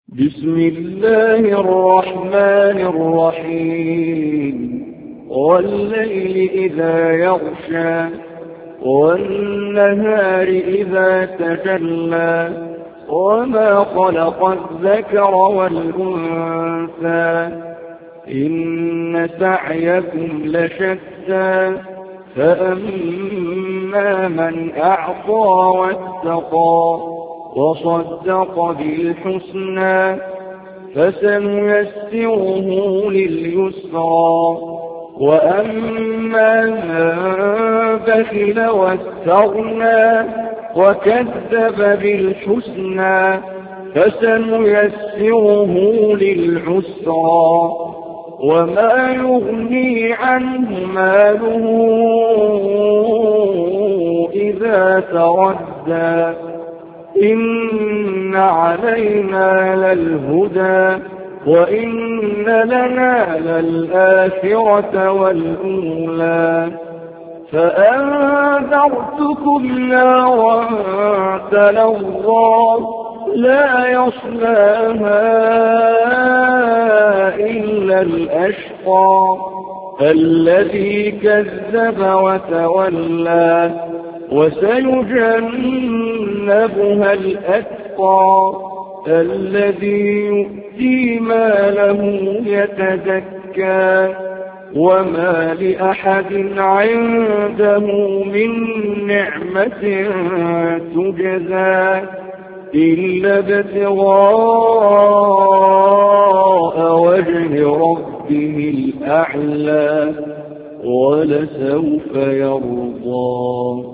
بسم الله الرحمن الرحيم والليل إذا يغشى والنهار إذا تجلى وما خلق الذكر والأنثى إن سعيكم لشتى فأما من أعطى واتقى وصدق بالحسنى فسنيسره لليسرى وأما من بخل واستغنى وكذب بالحسنى فسنيسره للعسرى وما يغني عنه ماله إذا تردى إن علينا للهدى وإن لنا للآخرة والأولى فأنذرتكم نارا تلظى لا يصلاها إلا الأشقى الذي كذب وتولى وسيجنبها الأتقى الذي يؤتي ماله يتزكى وما لأحد عنده من نعمة تجزى إلا ابتغاء وجه ربه الأعلى ولسوف يرضى.